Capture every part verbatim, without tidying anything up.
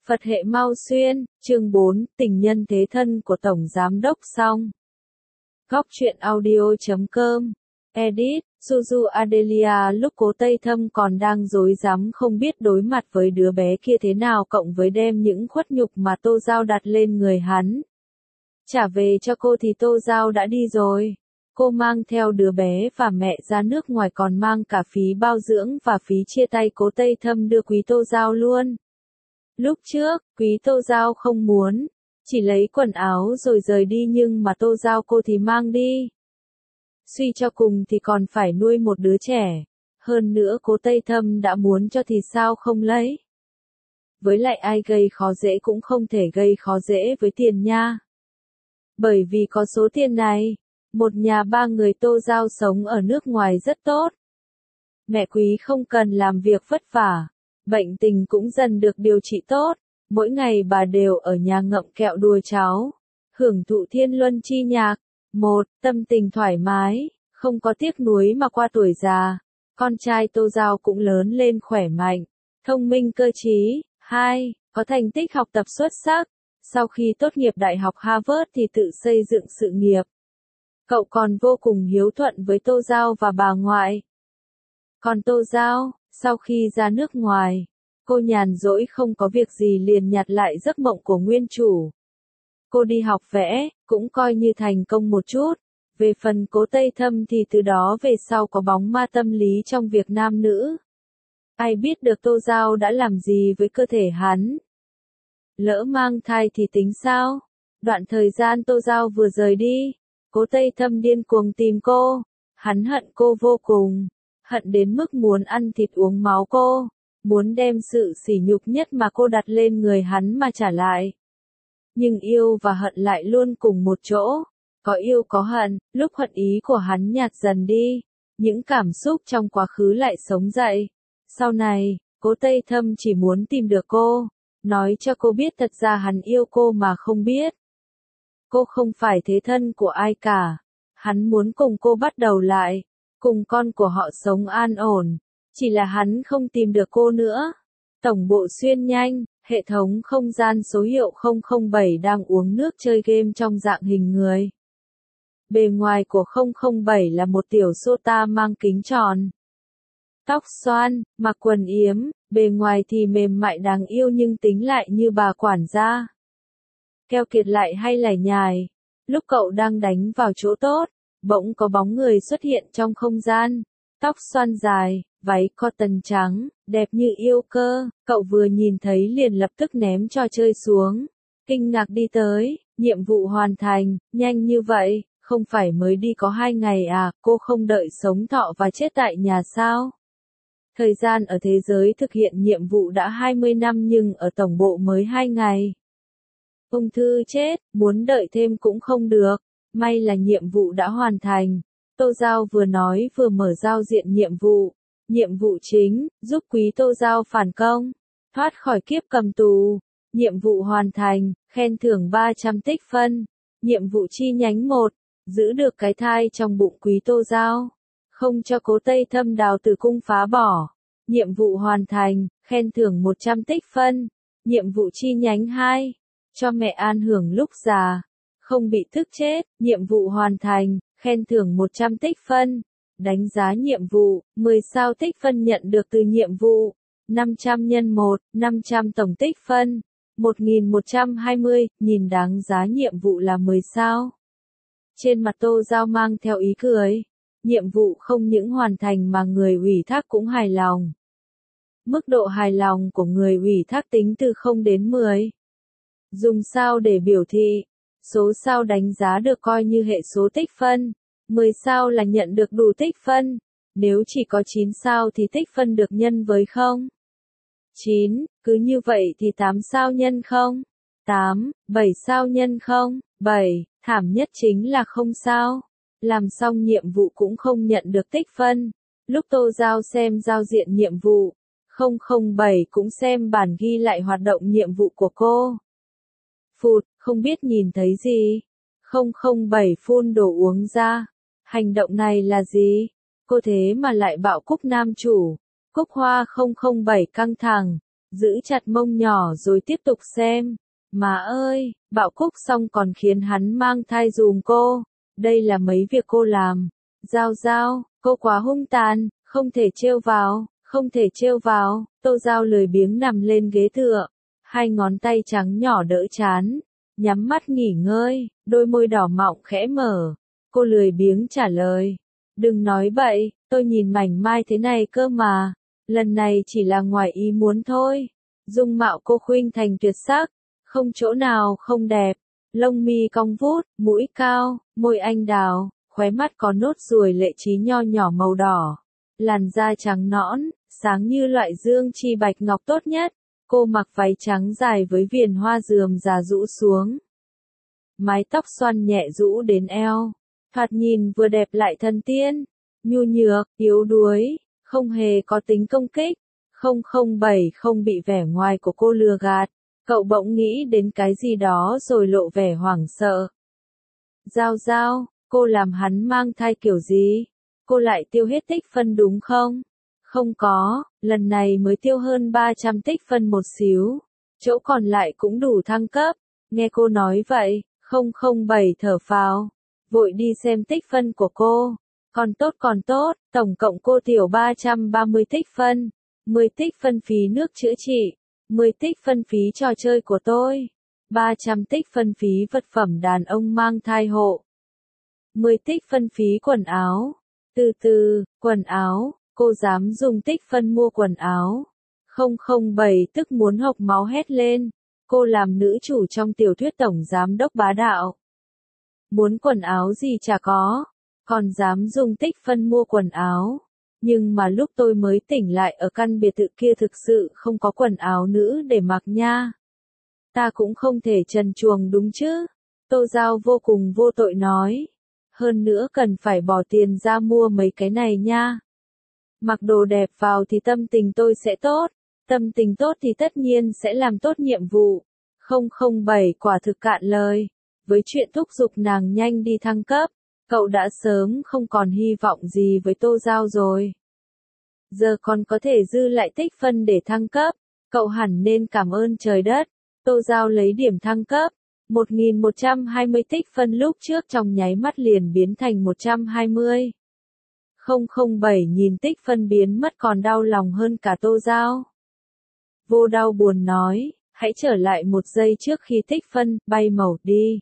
Phật hệ Mao Xuyên, chương bốn, tình nhân thế thân của Tổng Giám đốc Song. Góc truyện audio chấm com. Edit, Suzu Adelia lúc Cố Tây Thâm còn đang rối rắm không biết đối mặt với đứa bé kia thế nào cộng với đem những khuất nhục mà Tô Giao đặt lên người hắn. Trả về cho cô thì Tô Giao đã đi rồi. Cô mang theo đứa bé và mẹ ra nước ngoài còn mang cả phí bao dưỡng và phí chia tay Cố Tây Thâm đưa Quý Tô Giao luôn. Lúc trước, Quý Tô Giao không muốn, chỉ lấy quần áo rồi rời đi nhưng mà Tô Giao cô thì mang đi. Suy cho cùng thì còn phải nuôi một đứa trẻ, hơn nữa Cố Tây Thâm đã muốn cho thì sao không lấy. Với lại ai gây khó dễ cũng không thể gây khó dễ với tiền nha. Bởi vì có số tiền này, một nhà ba người Tô Giao sống ở nước ngoài rất tốt. Mẹ Quý không cần làm việc vất vả. Bệnh tình cũng dần được điều trị tốt, mỗi ngày bà đều ở nhà ngậm kẹo đùa cháu, hưởng thụ thiên luân chi nhạc. Một, tâm tình thoải mái, không có tiếc nuối mà qua tuổi già. Con trai Tô Giao cũng lớn lên khỏe mạnh, thông minh cơ trí. Hai, có thành tích học tập xuất sắc. Sau khi tốt nghiệp Đại học Harvard thì tự xây dựng sự nghiệp. Cậu còn vô cùng hiếu thuận với Tô Giao và bà ngoại. Còn Tô Giao, sau khi ra nước ngoài, cô nhàn rỗi không có việc gì liền nhặt lại giấc mộng của nguyên chủ. Cô đi học vẽ, cũng coi như thành công một chút. Về phần Cố Tây Thâm thì từ đó về sau có bóng ma tâm lý trong việc nam nữ. Ai biết được Tô Giao đã làm gì với cơ thể hắn. Lỡ mang thai thì tính sao? Đoạn thời gian Tô Giao vừa rời đi, Cố Tây Thâm điên cuồng tìm cô. Hắn hận cô vô cùng. Hận đến mức muốn ăn thịt uống máu cô, muốn đem sự sỉ nhục nhất mà cô đặt lên người hắn mà trả lại. Nhưng yêu và hận lại luôn cùng một chỗ, có yêu có hận, lúc hận ý của hắn nhạt dần đi, những cảm xúc trong quá khứ lại sống dậy. Sau này, Cố Tây Thâm chỉ muốn tìm được cô, nói cho cô biết thật ra hắn yêu cô mà không biết. Cô không phải thế thân của ai cả, hắn muốn cùng cô bắt đầu lại. Cùng con của họ sống an ổn, chỉ là hắn không tìm được cô nữa. Tổng bộ xuyên nhanh, hệ thống không gian số hiệu không không bảy đang uống nước chơi game trong dạng hình người. Bề ngoài của không không bảy là một tiểu sota mang kính tròn. Tóc xoăn, mặc quần yếm, bề ngoài thì mềm mại đáng yêu nhưng tính lại như bà quản gia. Keo kiệt lại hay lải nhải, lúc cậu đang đánh vào chỗ tốt. Bỗng có bóng người xuất hiện trong không gian, tóc xoăn dài, váy cotton trắng, đẹp như yêu cơ, cậu vừa nhìn thấy liền lập tức ném trò chơi xuống, kinh ngạc đi tới, nhiệm vụ hoàn thành, nhanh như vậy, không phải mới đi có hai ngày à, cô không đợi sống thọ và chết tại nhà sao? Thời gian ở thế giới thực hiện nhiệm vụ đã hai mươi năm nhưng ở tổng bộ mới hai ngày. Ung thư chết, muốn đợi thêm cũng không được. May là nhiệm vụ đã hoàn thành. Tô Giao vừa nói vừa mở giao diện nhiệm vụ. Nhiệm vụ chính, giúp Quý Tô Giao phản công, thoát khỏi kiếp cầm tù. Nhiệm vụ hoàn thành, khen thưởng ba trăm tích phân. Nhiệm vụ chi nhánh một, giữ được cái thai trong bụng Quý Tô Giao. Không cho Cố Tây Thâm đào tử cung phá bỏ. Nhiệm vụ hoàn thành, khen thưởng một trăm tích phân. Nhiệm vụ chi nhánh hai, cho mẹ an hưởng lúc già. Không bị tức chết, nhiệm vụ hoàn thành, khen thưởng một trăm tích phân. Đánh giá nhiệm vụ, mười sao tích phân nhận được từ nhiệm vụ. năm trăm nhân một, năm trăm tổng tích phân. một nghìn một trăm hai mươi, nhìn đáng giá nhiệm vụ là mười sao. Trên mặt Tô Giao mang theo ý cười. Nhiệm vụ không những hoàn thành mà người ủy thác cũng hài lòng. Mức độ hài lòng của người ủy thác tính từ không đến mười. Dùng sao để biểu thị. Số sao đánh giá được coi như hệ số tích phân, mười sao là nhận được đủ tích phân, nếu chỉ có chín sao thì tích phân được nhân với không. chín, cứ như vậy thì tám sao nhân không. tám, bảy sao nhân không. bảy, thảm nhất chính là không sao. Làm xong nhiệm vụ cũng không nhận được tích phân. Lúc Tô Giao xem giao diện nhiệm vụ, không không bảy cũng xem bản ghi lại hoạt động nhiệm vụ của cô. Phụt, không biết nhìn thấy gì. không không bảy phun đồ uống ra. Hành động này là gì? Cô thế mà lại bạo Cúc nam chủ. Cúc Hoa không không bảy căng thẳng. giữ chặt mông nhỏ rồi tiếp tục xem. Má ơi, Bạo Cúc xong còn khiến hắn mang thai dùm cô. Đây là mấy việc cô làm. Giao Giao, cô quá hung tàn, không thể trêu vào, không thể trêu vào. Tô Giao lười biếng nằm lên ghế tựa, hai ngón tay trắng nhỏ đỡ chán, nhắm mắt nghỉ ngơi, đôi môi đỏ mọng khẽ mở. Cô lười biếng trả lời, đừng nói bậy, tôi nhìn mảnh mai thế này cơ mà. Lần này chỉ là ngoài ý muốn thôi. Dung mạo cô khuynh thành tuyệt sắc, không chỗ nào không đẹp. Lông mi cong vút, mũi cao, môi anh đào, khóe mắt có nốt ruồi lệ trí nho nhỏ màu đỏ. Làn da trắng nõn, sáng như loại dương chi bạch ngọc tốt nhất. Cô mặc váy trắng dài với viền hoa rườm rà rũ xuống. Mái tóc xoăn nhẹ rũ đến eo, thoạt nhìn vừa đẹp lại thần tiên. Nhu nhược, yếu đuối, không hề có tính công kích. Không không bảy không bị vẻ ngoài của cô lừa gạt. Cậu bỗng nghĩ đến cái gì đó rồi lộ vẻ hoảng sợ. Giao Giao, cô làm hắn mang thai kiểu gì? Cô lại tiêu hết tích phân đúng không? Không có, lần này mới tiêu hơn ba trăm tích phân một xíu. Chỗ còn lại cũng đủ thăng cấp. Nghe cô nói vậy, không không bảy thở phào. Vội đi xem tích phân của cô. Còn tốt còn tốt, tổng cộng cô tiểu ba trăm ba mươi tích phân. mười tích phân phí nước chữa trị. mười tích phân phí trò chơi của tôi. ba trăm tích phân phí vật phẩm đàn ông mang thai hộ. mười tích phân phí quần áo. Từ từ, quần áo, cô dám dùng tích phân mua quần áo. không không bảy tức muốn hộc máu hét lên. Cô làm nữ chủ trong tiểu thuyết tổng giám đốc bá đạo. Muốn quần áo gì chả có, còn dám dùng tích phân mua quần áo. Nhưng mà lúc tôi mới tỉnh lại ở căn biệt thự kia thực sự không có quần áo nữ để mặc nha. Ta cũng không thể trần truồng đúng chứ. Tô Giao vô cùng vô tội nói. Hơn nữa cần phải bỏ tiền ra mua mấy cái này nha. Mặc đồ đẹp vào thì tâm tình tôi sẽ tốt. Tâm tình tốt thì tất nhiên sẽ làm tốt nhiệm vụ. không không bảy quả thực cạn lời. Với chuyện thúc giục nàng nhanh đi thăng cấp, cậu đã sớm không còn hy vọng gì với Tô Giao rồi. Giờ còn có thể dư lại tích phân để thăng cấp, cậu hẳn nên cảm ơn trời đất. Tô Giao lấy điểm thăng cấp, một nghìn một trăm hai mươi tích phân lúc trước trong nháy mắt liền biến thành một trăm hai mươi. không không bảy nhìn tích phân biến mất còn đau lòng hơn cả Tô Giao. Vô đau buồn nói, hãy trở lại một giây trước khi tích phân bay màu đi.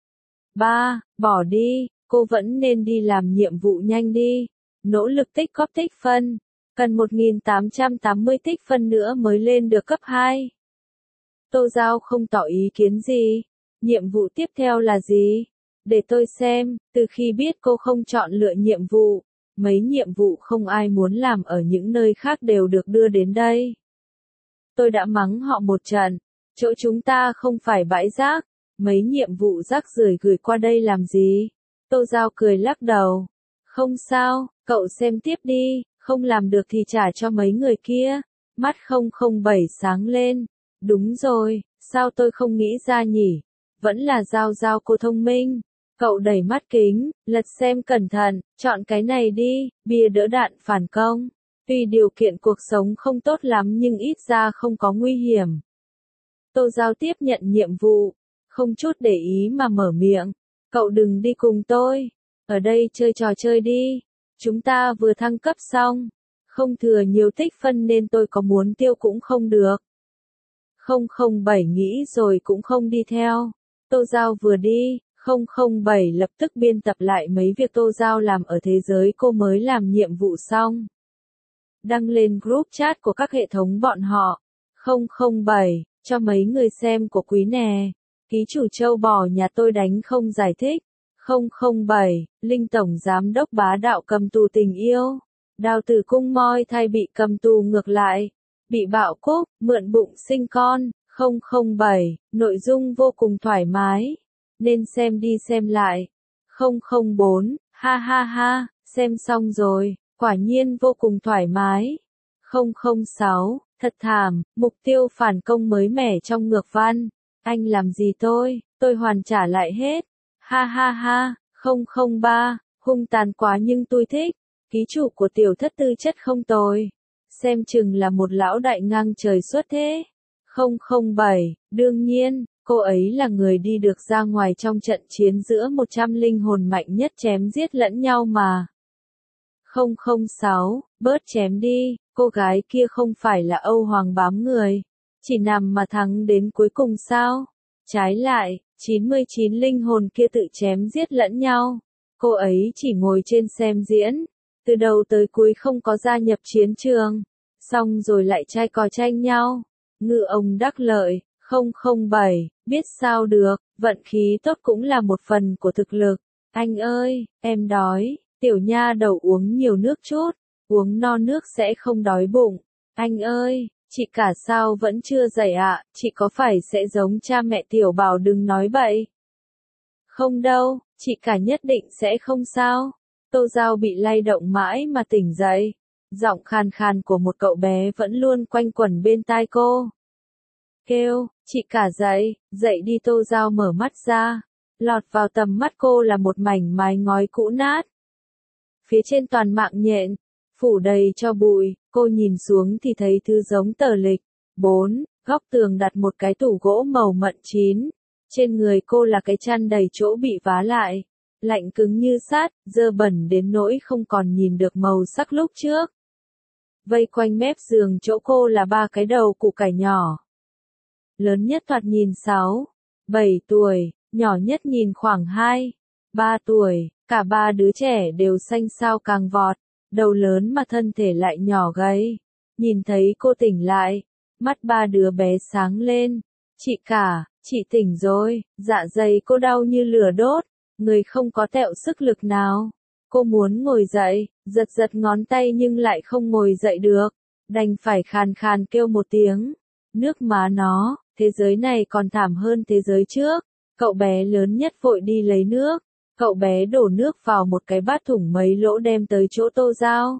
ba. Bỏ đi, cô vẫn nên đi làm nhiệm vụ nhanh đi. Nỗ lực tích góp tích phân. Cần một nghìn tám trăm tám mươi tích phân nữa mới lên được cấp hai. Tô Giao không tỏ ý kiến gì. Nhiệm vụ tiếp theo là gì? Để tôi xem, từ khi biết cô không chọn lựa nhiệm vụ, mấy nhiệm vụ không ai muốn làm ở những nơi khác đều được đưa đến đây. Tôi đã mắng họ một trận. Chỗ chúng ta không phải bãi rác. Mấy nhiệm vụ rác rưởi gửi qua đây làm gì? Tô Giao cười lắc đầu. Không sao, cậu xem tiếp đi, không làm được thì trả cho mấy người kia. Mắt không không bảy sáng lên. Đúng rồi, sao tôi không nghĩ ra nhỉ? Vẫn là Giao Giao cô thông minh. Cậu đẩy mắt kính, lật xem cẩn thận, chọn cái này đi, bia đỡ đạn phản công. Tuy điều kiện cuộc sống không tốt lắm nhưng ít ra không có nguy hiểm. Tô Giao tiếp nhận nhiệm vụ, không chút để ý mà mở miệng. Cậu đừng đi cùng tôi, ở đây chơi trò chơi đi. Chúng ta vừa thăng cấp xong, không thừa nhiều tích phân nên tôi có muốn tiêu cũng không được. không không bảy nghĩ rồi cũng không đi theo. Tô Giao vừa đi, không không bảy lập tức biên tập lại mấy việc Tô Giao làm ở thế giới cô mới làm nhiệm vụ xong. Đăng lên group chat của các hệ thống bọn họ. không không bảy, cho mấy người xem của quý nè. Ký chủ châu bò nhà tôi đánh không giải thích. không không bảy, Linh Tổng Giám đốc bá đạo cầm tù tình yêu. Đào Tử Cung moi thay bị cầm tù ngược lại. Bị Bạo Cúc, mượn bụng sinh con. không không bảy, nội dung vô cùng thoải mái. Nên xem đi xem lại. không không bốn, ha ha ha, xem xong rồi, quả nhiên vô cùng thoải mái. không không sáu, thật thảm, mục tiêu phản công mới mẻ trong ngược văn. Anh làm gì tôi, tôi hoàn trả lại hết. Ha ha ha, không không ba, hung tàn quá nhưng tôi thích. Ký chủ của tiểu thất tư chất không tồi. xem chừng là một lão đại ngang trời xuất thế. không không bảy, đương nhiên, cô ấy là người đi được ra ngoài trong trận chiến giữa một trăm linh hồn mạnh nhất chém giết lẫn nhau mà. không không sáu, bớt chém đi, cô gái kia không phải là Âu Hoàng bám người, chỉ nằm mà thắng đến cuối cùng sao? Trái lại, chín mươi chín linh hồn kia tự chém giết lẫn nhau, cô ấy chỉ ngồi trên xem diễn, từ đầu tới cuối không có gia nhập chiến trường, xong rồi lại trai cò tranh nhau. Ngư ông đắc lợi, không không bảy, biết sao được, vận khí tốt cũng là một phần của thực lực. Anh ơi, em đói, tiểu nha đầu uống nhiều nước chút, uống no nước sẽ không đói bụng. Anh ơi, chị cả sao vẫn chưa dậy ạ, à? Chị có phải sẽ giống cha mẹ tiểu bảo đừng nói bậy. Không đâu, chị cả nhất định sẽ không sao. Tô Giao bị lay động mãi mà tỉnh dậy. Giọng khàn khàn của một cậu bé vẫn luôn quanh quẩn bên tai cô. Kêu, chị cả dậy, dậy đi. Tô Giao mở mắt ra. Lọt vào tầm mắt cô là một mảnh mái ngói cũ nát. Phía trên toàn mạng nhện, phủ đầy cho bụi, cô nhìn xuống thì thấy thứ giống tờ lịch. Bốn, góc tường đặt một cái tủ gỗ màu mận chín. Trên người cô là cái chăn đầy chỗ bị vá lại. Lạnh cứng như sắt, dơ bẩn đến nỗi không còn nhìn được màu sắc lúc trước. Vây quanh mép giường chỗ cô là ba cái đầu củ cải nhỏ. Lớn nhất thoạt nhìn sáu, bảy tuổi, nhỏ nhất nhìn khoảng hai, ba tuổi, cả ba đứa trẻ đều xanh xao càng vọt, đầu lớn mà thân thể lại nhỏ gầy. Nhìn thấy cô tỉnh lại, mắt ba đứa bé sáng lên. Chị cả, chị tỉnh rồi, dạ dày cô đau như lửa đốt, người không có tẹo sức lực nào. Cô muốn ngồi dậy, giật giật ngón tay nhưng lại không ngồi dậy được, đành phải khàn khàn kêu một tiếng. Nước má nó, thế giới này còn thảm hơn thế giới trước. Cậu bé lớn nhất vội đi lấy nước, cậu bé đổ nước vào một cái bát thủng mấy lỗ đem tới chỗ Tô Giao.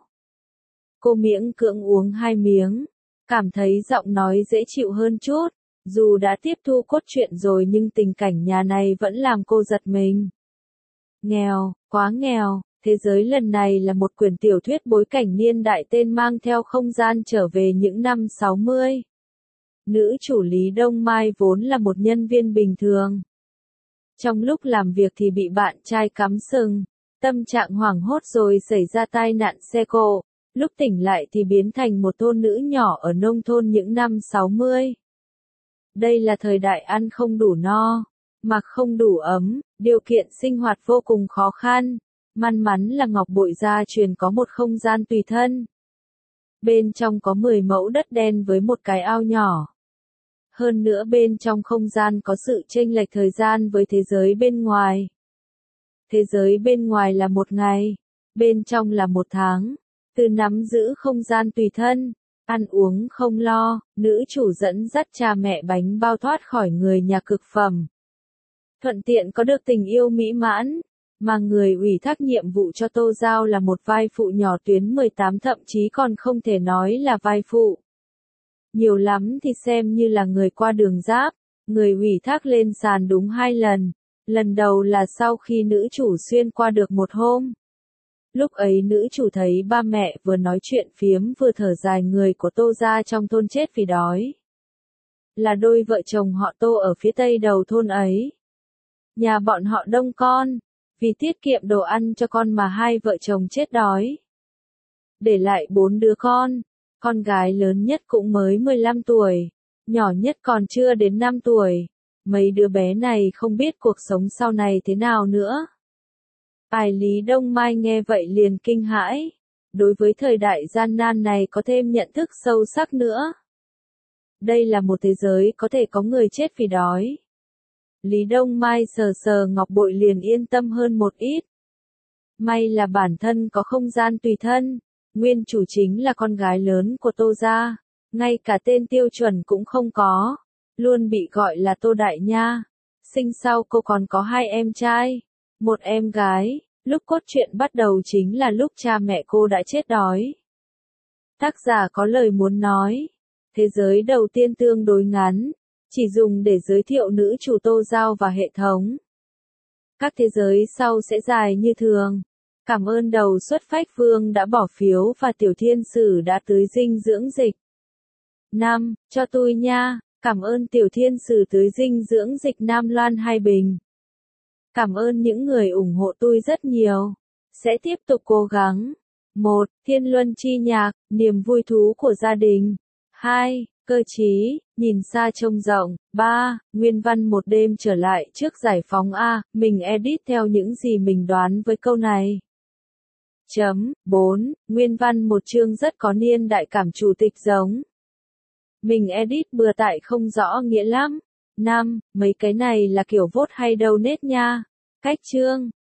Cô miễn cưỡng uống hai miếng, cảm thấy giọng nói dễ chịu hơn chút, dù đã tiếp thu cốt truyện rồi nhưng tình cảnh nhà này vẫn làm cô giật mình. Nghèo, quá nghèo. Thế giới lần này là một quyển tiểu thuyết bối cảnh niên đại tên mang theo không gian trở về những năm sáu mươi. Nữ chủ Lý Đông Mai vốn là một nhân viên bình thường. Trong lúc làm việc thì bị bạn trai cắm sừng, tâm trạng hoảng hốt rồi xảy ra tai nạn xe cộ, lúc tỉnh lại thì biến thành một thôn nữ nhỏ ở nông thôn những năm sáu mươi. Đây là thời đại ăn không đủ no, mặc không đủ ấm, điều kiện sinh hoạt vô cùng khó khăn. May mắn là Ngọc Bội gia truyền có một không gian tùy thân. Bên trong có mười mẫu đất đen với một cái ao nhỏ. Hơn nữa bên trong không gian có sự chênh lệch thời gian với thế giới bên ngoài. Thế giới bên ngoài là một ngày, bên trong là một tháng. Từ nắm giữ không gian tùy thân, ăn uống không lo, nữ chủ dẫn dắt cha mẹ bánh bao thoát khỏi người nhà cực phẩm. Thuận tiện có được tình yêu mỹ mãn. Mà người ủy thác nhiệm vụ cho Tô Giao là một vai phụ nhỏ tuyến mười tám thậm chí còn không thể nói là vai phụ. Nhiều lắm thì xem như là người qua đường giáp, người ủy thác lên sàn đúng hai lần. Lần đầu là sau khi nữ chủ xuyên qua được một hôm. Lúc ấy nữ chủ thấy ba mẹ vừa nói chuyện phiếm vừa thở dài người của Tô gia trong thôn chết vì đói. Là đôi vợ chồng họ Tô ở phía tây đầu thôn ấy. Nhà bọn họ đông con. Vì tiết kiệm đồ ăn cho con mà hai vợ chồng chết đói. Để lại bốn đứa con, con gái lớn nhất cũng mới mười lăm tuổi, nhỏ nhất còn chưa đến năm tuổi. Mấy đứa bé này không biết cuộc sống sau này thế nào nữa. Ai Lý Đông Mai nghe vậy liền kinh hãi. Đối với thời đại gian nan này có thêm nhận thức sâu sắc nữa. Đây là một thế giới có thể có người chết vì đói. Lý Đông Mai sờ sờ Ngọc Bội liền yên tâm hơn một ít. May là bản thân có không gian tùy thân, nguyên chủ chính là con gái lớn của Tô gia, ngay cả tên tiêu chuẩn cũng không có, luôn bị gọi là Tô Đại Nha. Sinh sau cô còn có hai em trai, một em gái, lúc cốt truyện bắt đầu chính là lúc cha mẹ cô đã chết đói. Tác giả có lời muốn nói, thế giới đầu tiên tương đối ngắn. Chỉ dùng để giới thiệu nữ chủ Tô Giao và hệ thống. Các thế giới sau sẽ dài như thường. Cảm ơn đầu xuất phách vương đã bỏ phiếu và tiểu thiên sử đã tưới dinh dưỡng dịch. năm. Cho tôi nha. Cảm ơn tiểu thiên sử tưới dinh dưỡng dịch Nam Loan Hai Bình. Cảm ơn những người ủng hộ tôi rất nhiều. Sẽ tiếp tục cố gắng. một. Thiên luân chi nhạc, niềm vui thú của gia đình. hai. Cơ trí, nhìn xa trông rộng. ba. Nguyên văn một đêm trở lại trước giải phóng A, mình edit theo những gì mình đoán với câu này. Chấm. bốn. Nguyên văn một chương rất có niên đại cảm chủ tịch giống. Mình edit bừa tại không rõ nghĩa lắm. năm. Mấy cái này là kiểu vote hay donate nha. Cách chương.